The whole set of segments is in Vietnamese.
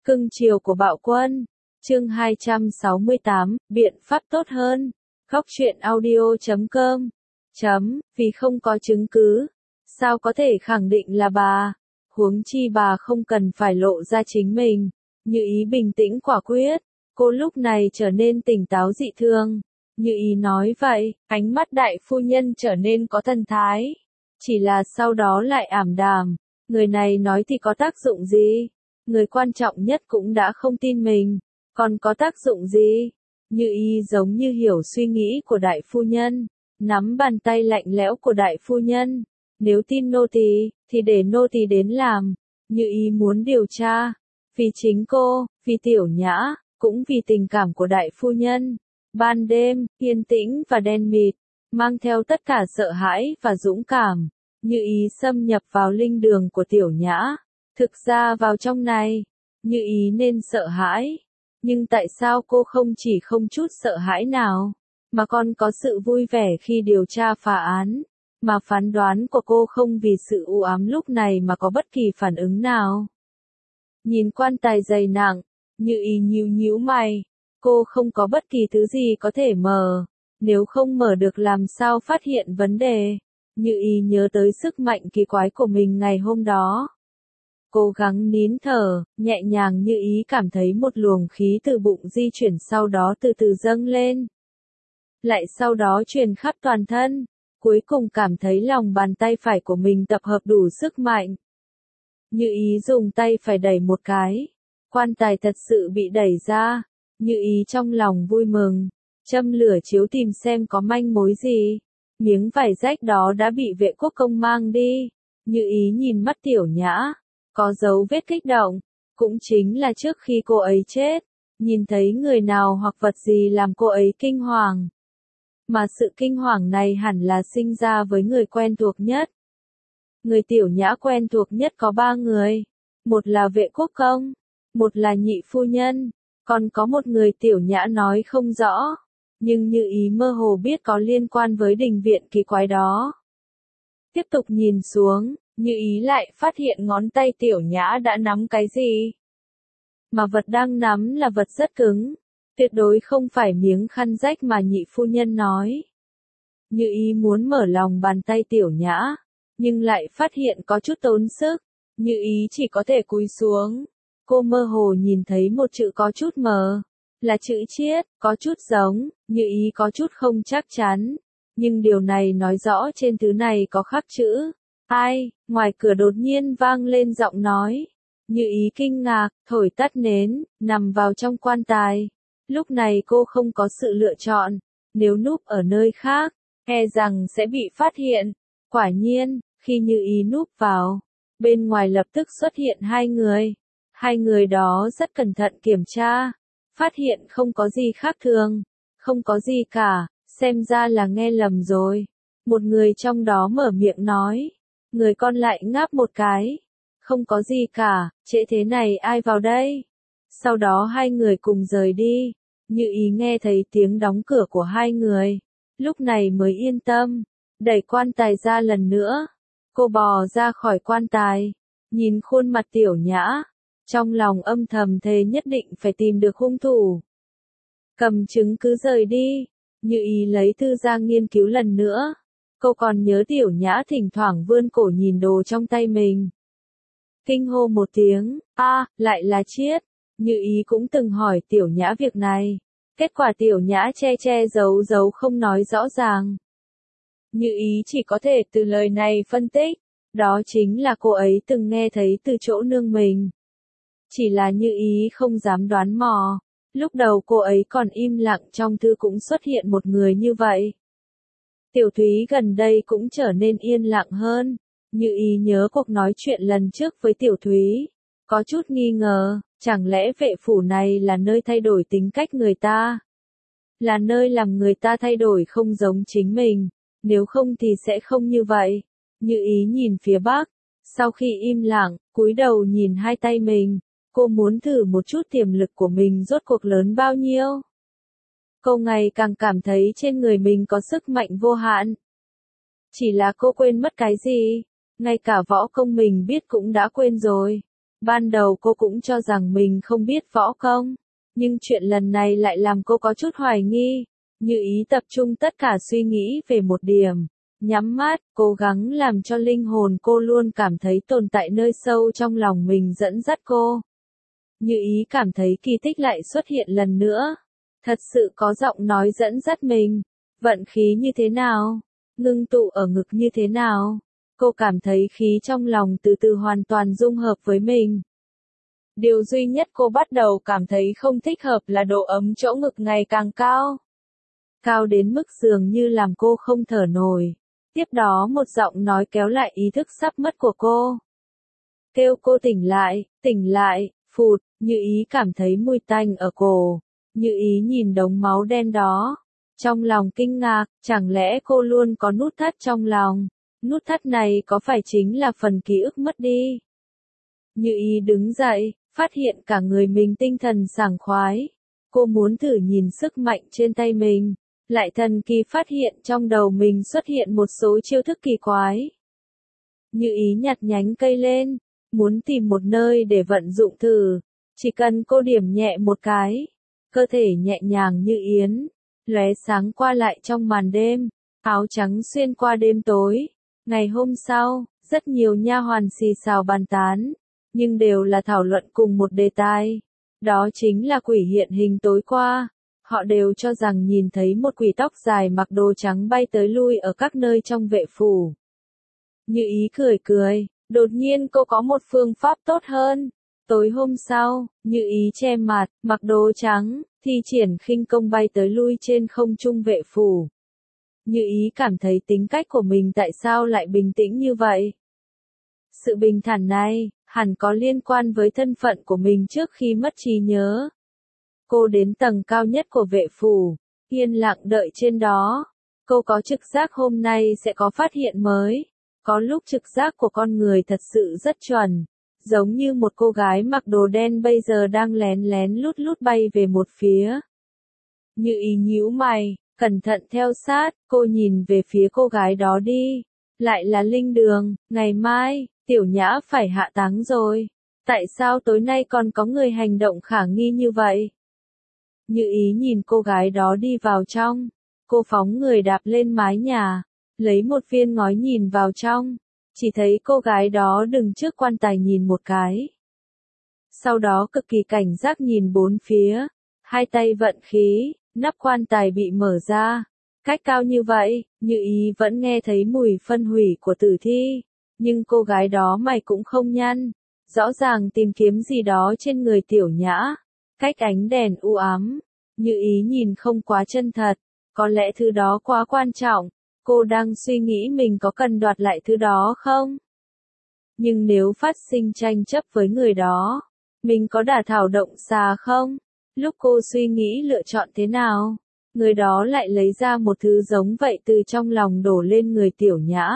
Cưng chiều của bạo quân. Chương 268, biện pháp tốt hơn. Góc truyện audio.com. Vì không có chứng cứ, sao có thể khẳng định là bà, huống chi bà không cần phải lộ ra chính mình. Như Ý bình tĩnh quả quyết, cô lúc này trở nên tỉnh táo dị thường. Như Ý nói vậy, ánh mắt đại phu nhân trở nên có thần thái. Chỉ là sau đó lại ảm đạm, người này nói thì có tác dụng gì? Người quan trọng nhất cũng đã không tin mình, còn có tác dụng gì? Như Ý giống như hiểu suy nghĩ của đại phu nhân, nắm bàn tay lạnh lẽo của đại phu nhân. Nếu tin nô tỳ, thì để nô tỳ đến làm. Như Ý muốn điều tra, vì chính cô, vì Tiểu Nhã, cũng vì tình cảm của đại phu nhân. Ban đêm, yên tĩnh và đen mịt, mang theo tất cả sợ hãi và dũng cảm. Như Ý xâm nhập vào linh đường của Tiểu Nhã. Thực ra vào trong này, Như Ý nên sợ hãi. Nhưng tại sao cô không chỉ không chút sợ hãi nào, mà còn có sự vui vẻ khi điều tra phá án, mà phán đoán của cô không vì sự u ám lúc này mà có bất kỳ phản ứng nào. Nhìn quan tài dày nặng, Như Ý nhíu nhíu mày, cô không có bất kỳ thứ gì có thể mở, nếu không mở được làm sao phát hiện vấn đề. Như Ý nhớ tới sức mạnh kỳ quái của mình ngày hôm đó. Cố gắng nín thở, nhẹ nhàng. Như Ý cảm thấy một luồng khí từ bụng di chuyển, sau đó từ từ dâng lên. Lại sau đó truyền khắp toàn thân, cuối cùng cảm thấy lòng bàn tay phải của mình tập hợp đủ sức mạnh. Như Ý dùng tay phải đẩy một cái, quan tài thật sự bị đẩy ra. Như Ý trong lòng vui mừng, châm lửa chiếu tìm xem có manh mối gì. Miếng vải rách đó đã bị vệ quốc công mang đi. Như Ý nhìn mắt Tiểu Nhã, có dấu vết kích động, cũng chính là trước khi cô ấy chết, nhìn thấy người nào hoặc vật gì làm cô ấy kinh hoàng. Mà sự kinh hoàng này hẳn là sinh ra với người quen thuộc nhất. Người Tiểu Nhã quen thuộc nhất có 3 người. Một là vệ quốc công, một là nhị phu nhân, còn có một người Tiểu Nhã nói không rõ. Nhưng Như Ý mơ hồ biết có liên quan với đình viện kỳ quái đó. Tiếp tục nhìn xuống, Như Ý lại phát hiện ngón tay Tiểu Nhã đã nắm cái gì. Mà vật đang nắm là vật rất cứng, tuyệt đối không phải miếng khăn rách mà nhị phu nhân nói. Như Ý muốn mở lòng bàn tay Tiểu Nhã, nhưng lại phát hiện có chút tốn sức. Như Ý chỉ có thể cúi xuống. Cô mơ hồ nhìn thấy một chữ có chút mờ, là chữ Chiết, có chút giống. Như Ý có chút không chắc chắn, nhưng điều này nói rõ trên thứ này có khắc chữ. Ai? Ngoài cửa đột nhiên vang lên giọng nói. Như Ý kinh ngạc, thổi tắt nến, nằm vào trong quan tài. Lúc này cô không có sự lựa chọn, nếu núp ở nơi khác, e rằng sẽ bị phát hiện. Quả nhiên, khi Như Ý núp vào, bên ngoài lập tức xuất hiện 2 người. 2 người đó rất cẩn thận kiểm tra, phát hiện không có gì khác thường, không có gì cả, xem ra là nghe lầm rồi. Một người trong đó mở miệng nói, người còn lại ngáp một cái. Không có gì cả, trễ thế này ai vào đây? Sau đó 2 người cùng rời đi. Như Ý nghe thấy tiếng đóng cửa của 2 người, lúc này mới yên tâm, đẩy quan tài ra lần nữa. Cô bò ra khỏi quan tài, nhìn khuôn mặt Tiểu Nhã, trong lòng âm thầm thề nhất định phải tìm được hung thủ. Cầm chứng cứ rời đi, Như Ý lấy thư ra nghiên cứu lần nữa. Cô còn nhớ Tiểu Nhã thỉnh thoảng vươn cổ nhìn đồ trong tay mình. Kinh hô một tiếng, lại là Chiết. Như Ý cũng từng hỏi Tiểu Nhã việc này. Kết quả Tiểu Nhã che giấu giấu không nói rõ ràng. Như Ý chỉ có thể từ lời này phân tích, đó chính là cô ấy từng nghe thấy từ chỗ nương mình. Chỉ là Như Ý không dám đoán mò. Lúc đầu cô ấy còn im lặng, trong thư cũng xuất hiện một người như vậy. Tiểu Thúy gần đây cũng trở nên yên lặng hơn. Như Ý nhớ cuộc nói chuyện lần trước với Tiểu Thúy, có chút nghi ngờ, chẳng lẽ vệ phủ này là nơi thay đổi tính cách người ta? Là nơi làm người ta thay đổi không giống chính mình, nếu không thì sẽ không như vậy. Như Ý nhìn phía bắc, sau khi im lặng, cúi đầu nhìn 2 tay mình, cô muốn thử một chút tiềm lực của mình rốt cuộc lớn bao nhiêu. Cô ngày càng cảm thấy trên người mình có sức mạnh vô hạn. Chỉ là cô quên mất cái gì? Ngay cả võ công mình biết cũng đã quên rồi. Ban đầu cô cũng cho rằng mình không biết võ công, nhưng chuyện lần này lại làm cô có chút hoài nghi. Như Ý tập trung tất cả suy nghĩ về một điểm, nhắm mắt, cố gắng làm cho linh hồn cô luôn cảm thấy tồn tại nơi sâu trong lòng mình dẫn dắt cô. Như Ý cảm thấy kỳ tích lại xuất hiện lần nữa. Thật sự có giọng nói dẫn dắt mình. Vận khí như thế nào? Ngưng tụ ở ngực như thế nào? Cô cảm thấy khí trong lòng từ từ hoàn toàn dung hợp với mình. Điều duy nhất cô bắt đầu cảm thấy không thích hợp là độ ấm chỗ ngực ngày càng cao. Cao đến mức dường như làm cô không thở nổi. Tiếp đó một giọng nói kéo lại ý thức sắp mất của cô. Kêu cô tỉnh lại, phụt, Như Ý cảm thấy mùi tanh ở cổ. Như Ý nhìn đống máu đen đó. Trong lòng kinh ngạc, chẳng lẽ cô luôn có nút thắt trong lòng? Nút thắt này có phải chính là phần ký ức mất đi? Như Ý đứng dậy, phát hiện cả người mình tinh thần sảng khoái. Cô muốn thử nhìn sức mạnh trên tay mình. Lại thần kỳ phát hiện trong đầu mình xuất hiện một số chiêu thức kỳ quái. Như Ý nhặt nhánh cây lên, muốn tìm một nơi để vận dụng thử. Chỉ cần cô điểm nhẹ một cái, cơ thể nhẹ nhàng như yến, lóe sáng qua lại trong màn đêm, áo trắng xuyên qua đêm tối. Ngày hôm sau, rất nhiều nha hoàn xì xào bàn tán, nhưng đều là thảo luận cùng một đề tài. Đó chính là quỷ hiện hình tối qua. Họ đều cho rằng nhìn thấy một quỷ tóc dài mặc đồ trắng bay tới lui ở các nơi trong vệ phủ. Như Ý cười, đột nhiên cô có một phương pháp tốt hơn. Tối hôm sau, Như Ý che mặt, mặc đồ trắng, thi triển khinh công bay tới lui trên không trung vệ phủ. Như Ý cảm thấy tính cách của mình tại sao lại bình tĩnh như vậy. Sự bình thản này, hẳn có liên quan với thân phận của mình trước khi mất trí nhớ. Cô đến tầng cao nhất của vệ phủ, yên lặng đợi trên đó. Cô có trực giác hôm nay sẽ có phát hiện mới. Có lúc trực giác của con người thật sự rất chuẩn. Giống như một cô gái mặc đồ đen bây giờ đang lén lén lút lút bay về một phía. Như Ý nhíu mày, cẩn thận theo sát, cô nhìn về phía cô gái đó đi. Lại là Linh Đường, ngày mai, Tiểu Nhã phải hạ táng rồi. Tại sao tối nay còn có người hành động khả nghi như vậy? Như Ý nhìn cô gái đó đi vào trong. Cô phóng người đạp lên mái nhà, lấy một viên ngói nhìn vào trong. Chỉ thấy cô gái đó đứng trước quan tài nhìn một cái. Sau đó cực kỳ cảnh giác nhìn bốn phía. Hai tay vận khí, nắp quan tài bị mở ra. Cách cao như vậy, Như Ý vẫn nghe thấy mùi phân hủy của tử thi. Nhưng cô gái đó mày cũng không nhăn. Rõ ràng tìm kiếm gì đó trên người Tiểu Nhã. Cách ánh đèn u ám, Như Ý nhìn không quá chân thật. Có lẽ thứ đó quá quan trọng. Cô đang suy nghĩ mình có cần đoạt lại thứ đó không? Nhưng nếu phát sinh tranh chấp với người đó, mình có đả thảo động xà không? Lúc cô suy nghĩ lựa chọn thế nào, người đó lại lấy ra một thứ giống vậy từ trong lòng đổ lên người Tiểu Nhã.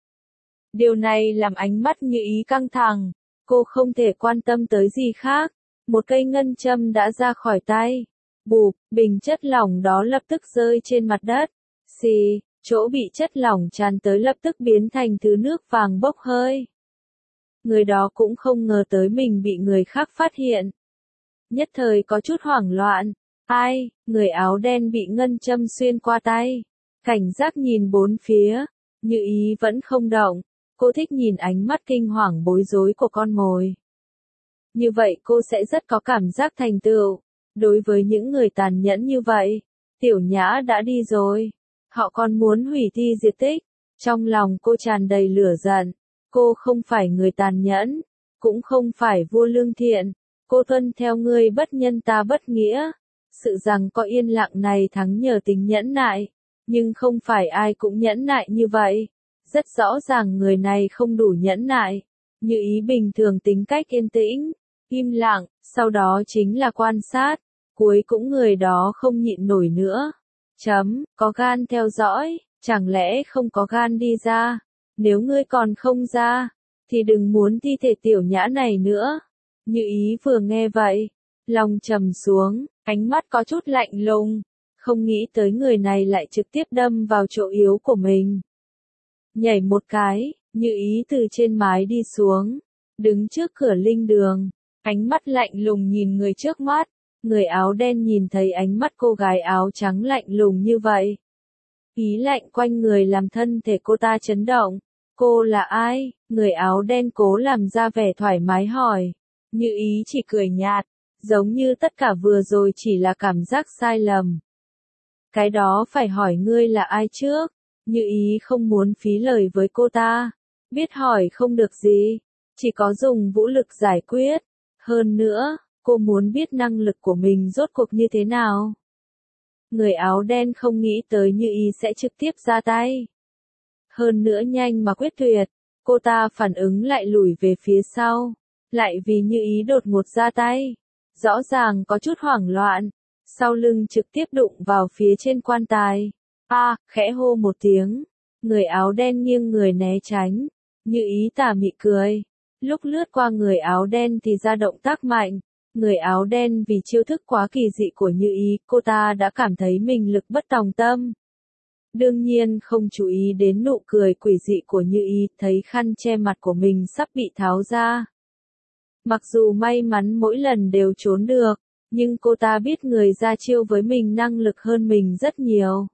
Điều này làm ánh mắt Như Ý căng thẳng. Cô không thể quan tâm tới gì khác. Một cây ngân châm đã ra khỏi tay. Bụp, bình chất lỏng đó lập tức rơi trên mặt đất. Xì, chỗ bị chất lỏng tràn tới lập tức biến thành thứ nước vàng bốc hơi. Người đó cũng không ngờ tới mình bị người khác phát hiện. Nhất thời có chút hoảng loạn. Ai, người áo đen bị ngân châm xuyên qua tay. Cảnh giác nhìn bốn phía. Như Ý vẫn không động. Cô thích nhìn ánh mắt kinh hoàng bối rối của con mồi. Như vậy cô sẽ rất có cảm giác thành tựu. Đối với những người tàn nhẫn như vậy, Tiểu Nhã đã đi rồi. Họ còn muốn hủy thi diệt tích. Trong lòng cô tràn đầy lửa giận. Cô không phải người tàn nhẫn, cũng không phải vua lương thiện. Cô tuân theo ngươi bất nhân ta bất nghĩa. Sự rằng có yên lặng này thắng nhờ tính nhẫn nại. Nhưng không phải ai cũng nhẫn nại như vậy. Rất rõ ràng người này không đủ nhẫn nại. Như Ý bình thường tính cách yên tĩnh, im lặng, sau đó chính là quan sát. Cuối cũng người đó không nhịn nổi nữa. Có gan theo dõi, chẳng lẽ không có gan đi ra? Nếu ngươi còn không ra, thì đừng muốn thi thể Tiểu Nhã này nữa. Như Ý vừa nghe vậy, lòng trầm xuống, ánh mắt có chút lạnh lùng. Không nghĩ tới người này lại trực tiếp đâm vào chỗ yếu của mình. Nhảy một cái, Như Ý từ trên mái đi xuống. đứng trước cửa linh đường, ánh mắt lạnh lùng nhìn người trước mắt. Người áo đen nhìn thấy ánh mắt cô gái áo trắng lạnh lùng như vậy. Ý lạnh quanh người làm thân thể cô ta chấn động. Cô là ai? Người áo đen cố làm ra vẻ thoải mái hỏi. Như Ý chỉ cười nhạt, giống như tất cả vừa rồi chỉ là cảm giác sai lầm. Cái đó phải hỏi ngươi là ai trước? Như Ý không muốn phí lời với cô ta. Biết hỏi không được gì, chỉ có dùng vũ lực giải quyết. Hơn nữa, cô muốn biết năng lực của mình rốt cuộc như thế nào. Người áo đen không nghĩ tới Như Ý sẽ trực tiếp ra tay. Hơn nữa nhanh mà quyết tuyệt, cô ta phản ứng lại lùi về phía sau. Lại vì Như Ý đột ngột ra tay. Rõ ràng có chút hoảng loạn. Sau lưng trực tiếp đụng vào phía trên quan tài. Khẽ hô một tiếng. Người áo đen nghiêng người né tránh. Như Ý tà mị cười. Lúc lướt qua người áo đen thì ra động tác mạnh. Người áo đen vì chiêu thức quá kỳ dị của Như Ý, cô ta đã cảm thấy mình lực bất tòng tâm. Đương nhiên không chú ý đến nụ cười quỷ dị của Như Ý, thấy khăn che mặt của mình sắp bị tháo ra. Mặc dù may mắn mỗi lần đều trốn được, nhưng cô ta biết người ra chiêu với mình năng lực hơn mình rất nhiều.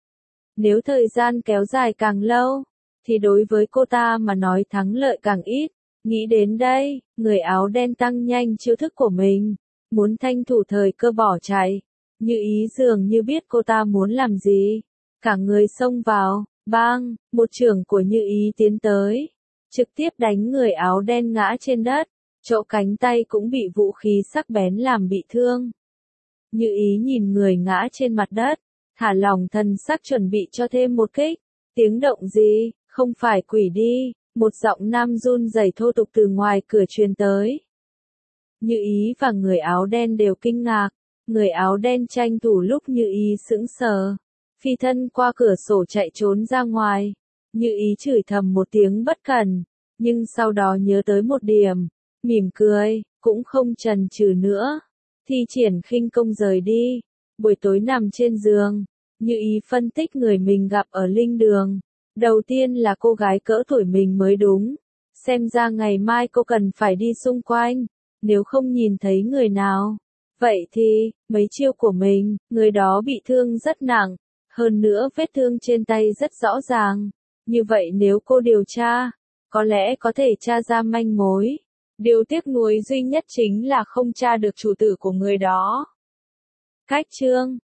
Nếu thời gian kéo dài càng lâu, thì đối với cô ta mà nói thắng lợi càng ít. Nghĩ đến đây, người áo đen tăng nhanh chiêu thức của mình, muốn tranh thủ thời cơ bỏ chạy. Như Ý dường như biết cô ta muốn làm gì. Cả người xông vào, bang, một chưởng của Như Ý tiến tới. Trực tiếp đánh người áo đen ngã trên đất, chỗ cánh tay cũng bị vũ khí sắc bén làm bị thương. Như Ý nhìn người ngã trên mặt đất, thả lỏng thần sắc chuẩn bị cho thêm một kích. Tiếng động gì, không phải quỷ đi. Một giọng nam run rẩy thô tục từ ngoài cửa truyền tới. Như Ý và người áo đen đều kinh ngạc. Người áo đen tranh thủ lúc Như Ý sững sờ, phi thân qua cửa sổ chạy trốn ra ngoài. Như Ý chửi thầm một tiếng bất cẩn, nhưng sau đó nhớ tới một điểm, mỉm cười, cũng không chần chừ nữa. Thi triển khinh công rời đi. Buổi tối nằm trên giường, Như Ý phân tích người mình gặp ở linh đường. Đầu tiên là cô gái cỡ tuổi mình mới đúng. Xem ra ngày mai cô cần phải đi xung quanh. Nếu không nhìn thấy người nào, vậy thì, mấy chiêu của mình, người đó bị thương rất nặng. Hơn nữa vết thương trên tay rất rõ ràng. Như vậy nếu cô điều tra, có lẽ có thể tra ra manh mối. Điều tiếc nuối duy nhất chính là không tra được chủ tử của người đó. Cách chương